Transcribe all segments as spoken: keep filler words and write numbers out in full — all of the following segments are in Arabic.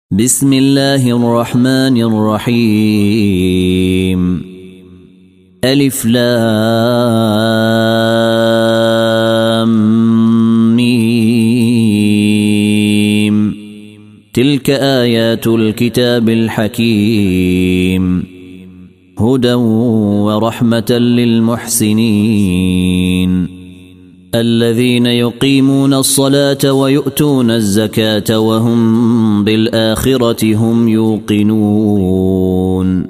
بسم الله الرحمن الرحيم. ألف لام ميم. تلك آيات الكتاب الحكيم، هدى ورحمة للمحسنين الذين يقيمون الصلاة ويؤتون الزكاة وهم بالآخرة هم يوقنون.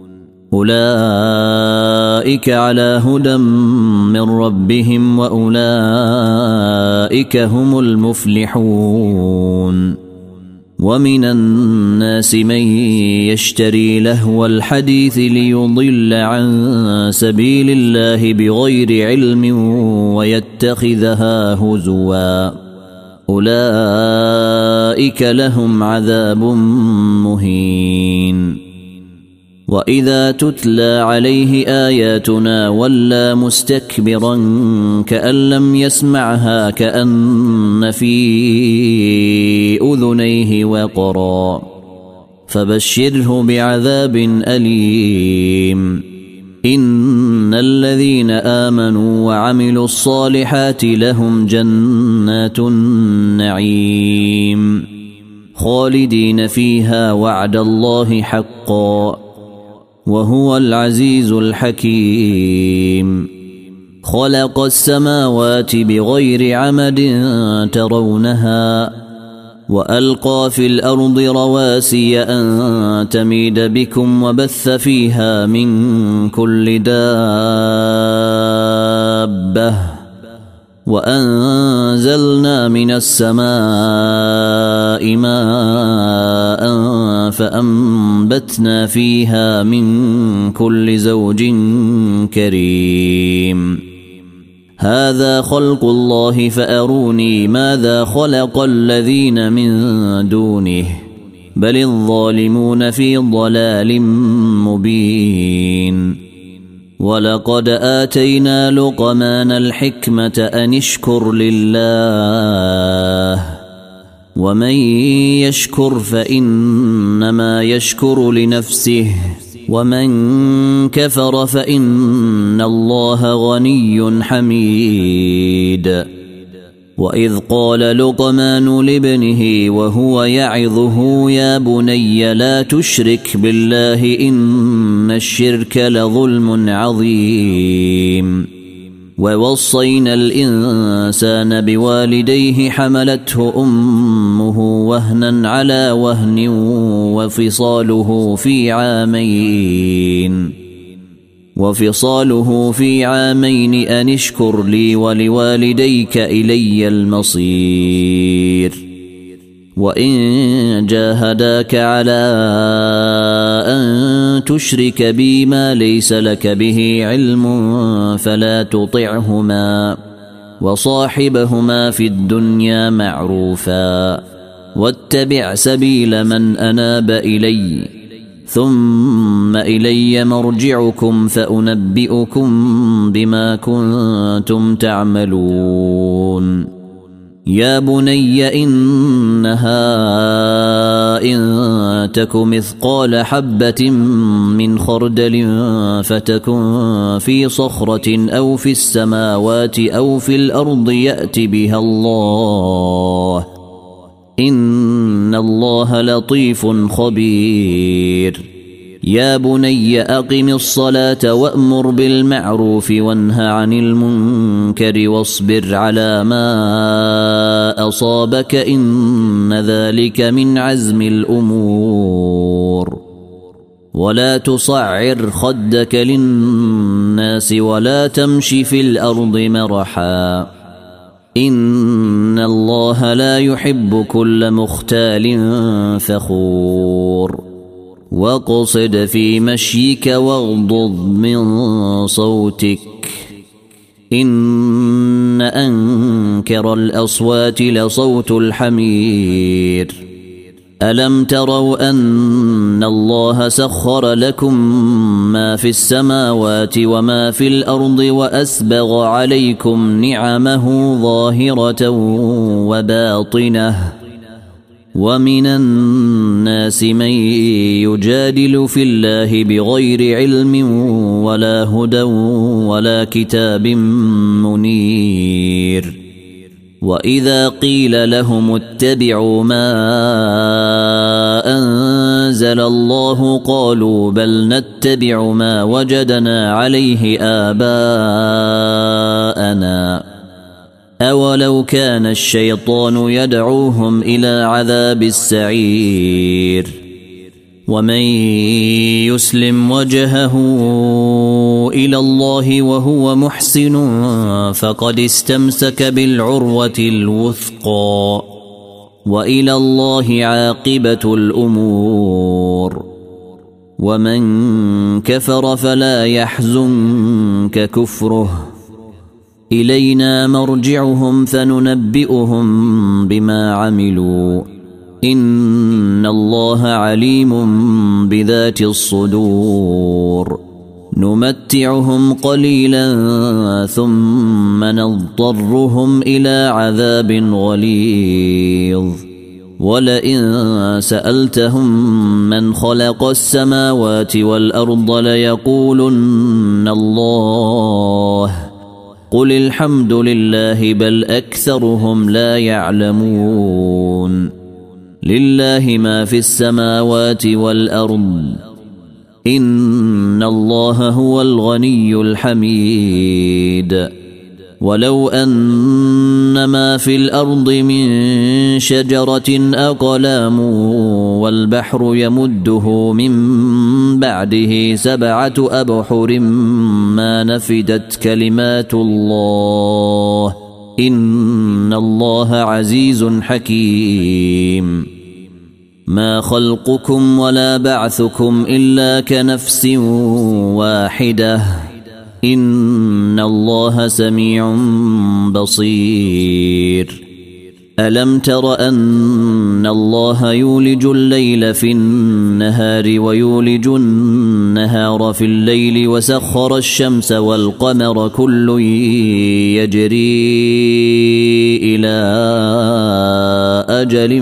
أولئك على هدى من ربهم وأولئك هم المفلحون. ومن الناس من يشتري لهو الحديث ليضل عن سبيل الله بغير علم ويتخذها هزوا، أولئك لهم عذاب مهين. وإذا تتلى عليه آياتنا ولى مستكبرا كأن لم يسمعها كأن في أذنيه وقرا، فبشره بعذاب أليم. إن الذين آمنوا وعملوا الصالحات لهم جنات النعيم خالدين فيها وعد الله حقا، وهو العزيز الحكيم. خلق السماوات بغير عمد ترونها وألقى في الأرض رواسي أن تميد بكم وبث فيها من كل دابة، وأنزلنا من السماء ماء فأنبتنا فيها من كل زوج كريم. هذا خلق الله فأروني ماذا خلق الذين من دونه، بل الظالمون في ضلال مبين. ولقد آتينا لقمان الحكمة أن اشكر لله، ومن يشكر فإنما يشكر لنفسه، ومن كفر فإن الله غني حميد. وإذ قال لقمان لابنه وهو يعظه يا بني لا تشرك بالله إن الشرك لظلم عظيم. ووصينا الإنسان بوالديه حملته أمه وهنا على وهن وفصاله في عامين وفصاله في عامين أن اشكر لي ولوالديك إلي المصير. وإن جاهداك على أن تشرك بي ما ليس لك به علم فلا تطعهما، وصاحبهما في الدنيا معروفا، واتبع سبيل من أناب إلي، ثم إلي مرجعكم فأنبئكم بما كنتم تعملون. يا بني إنها إن تك مثقال حبة من خردل فتكن في صخرة أو في السماوات أو في الأرض يأت بها الله، إن الله لطيف خبير. يا بني أقم الصلاة وأمر بالمعروف وانه عن المنكر واصبر على ما أصابك إن ذلك من عزم الأمور. ولا تصعر خدك للناس ولا تمشي في الأرض مرحا، إن الله لا يحب كل مختال فخور. واقصد في مشيك واغضض من صوتك، إن أنكر الأصوات لصوت الحمير. ألم تروا أن الله سخر لكم ما في السماوات وما في الأرض وأسبغ عليكم نعمه ظاهرة وباطنة ومن الناس من يجادل في الله بغير علم ولا هدى ولا كتاب منير وإذا قيل لهم اتبعوا ما أنزل الله قالوا بل نتبع ما وجدنا عليه آباءنا أولو كان الشيطان يدعوهم إلى عذاب السعير ومن يسلم وجهه إلى الله وهو محسن فقد استمسك بالعروة الوثقى وإلى الله عاقبة الأمور ومن كفر فلا يحزنك كفره إلينا مرجعهم فننبئهم بما عملوا إن الله عليم بذات الصدور نمتعهم قليلا ثم نضطرهم إلى عذاب غليظ ولئن سألتهم من خلق السماوات والأرض ليقولن الله قل الحمد لله بل أكثرهم لا يعلمون لله ما في السماوات والأرض إن الله هو الغني الحميد ولو أن ما في الأرض من شجرة أقلام والبحر يمده من بعده سبعة أبحر ما نفدت كلمات الله إن الله عزيز حكيم ما خلقكم ولا بعثكم إلا كنفس واحدة إن الله سميع بصير ألم تر أن الله يولج الليل في النهار ويولج النهار في الليل وسخر الشمس والقمر كل يجري إلى أجل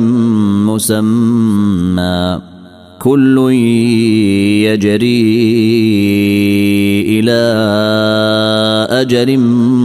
مسمى كل يجري إلى أجل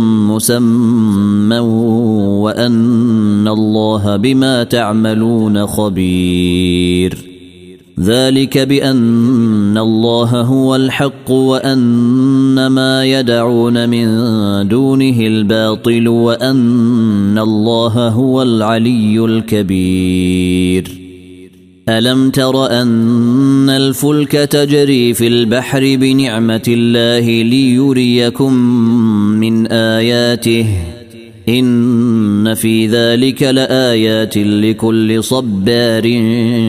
مسمى وأن الله بما تعملون خبير ذلك بأن الله هو الحق وأن ما يدعون من دونه الباطل وأن الله هو العلي الكبير ألم تر أن الفلك تجري في البحر بنعمة الله ليريكم من آياته إن في ذلك لآيات لكل صبار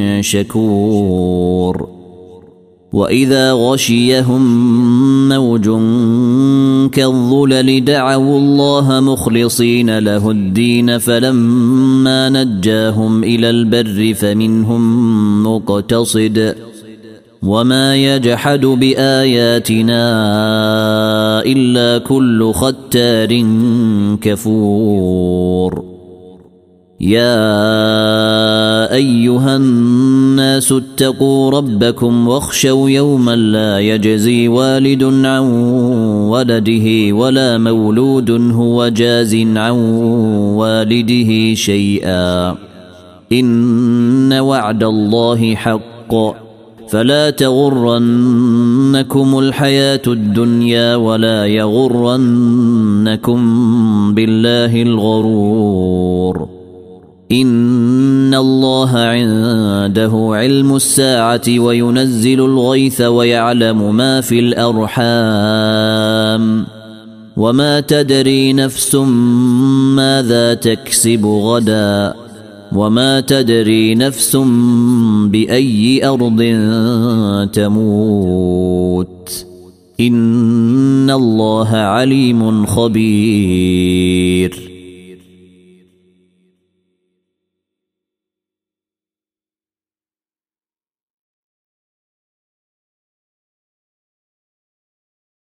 شكور وإذا غشيهم موج كالظلل دعوا الله مخلصين له الدين فلما نجاهم إلى البر فمنهم مقتصد وما يجحد بآياتنا إلا كل ختار كفور يا أيها الناس اتقوا ربكم واخشوا يوما لا يجزي والد عن ولده ولا مولود هو جاز عن والده شيئا إن وعد الله حق فلا تغرنكم الحياة الدنيا ولا يغرنكم بالله الغرور إن الله عنده علم الساعة وينزل الغيث ويعلم ما في الأرحام وما تدري نفس ماذا تكسب غدا وما تدري نفس بأي أرض تموت إن الله عليم خبير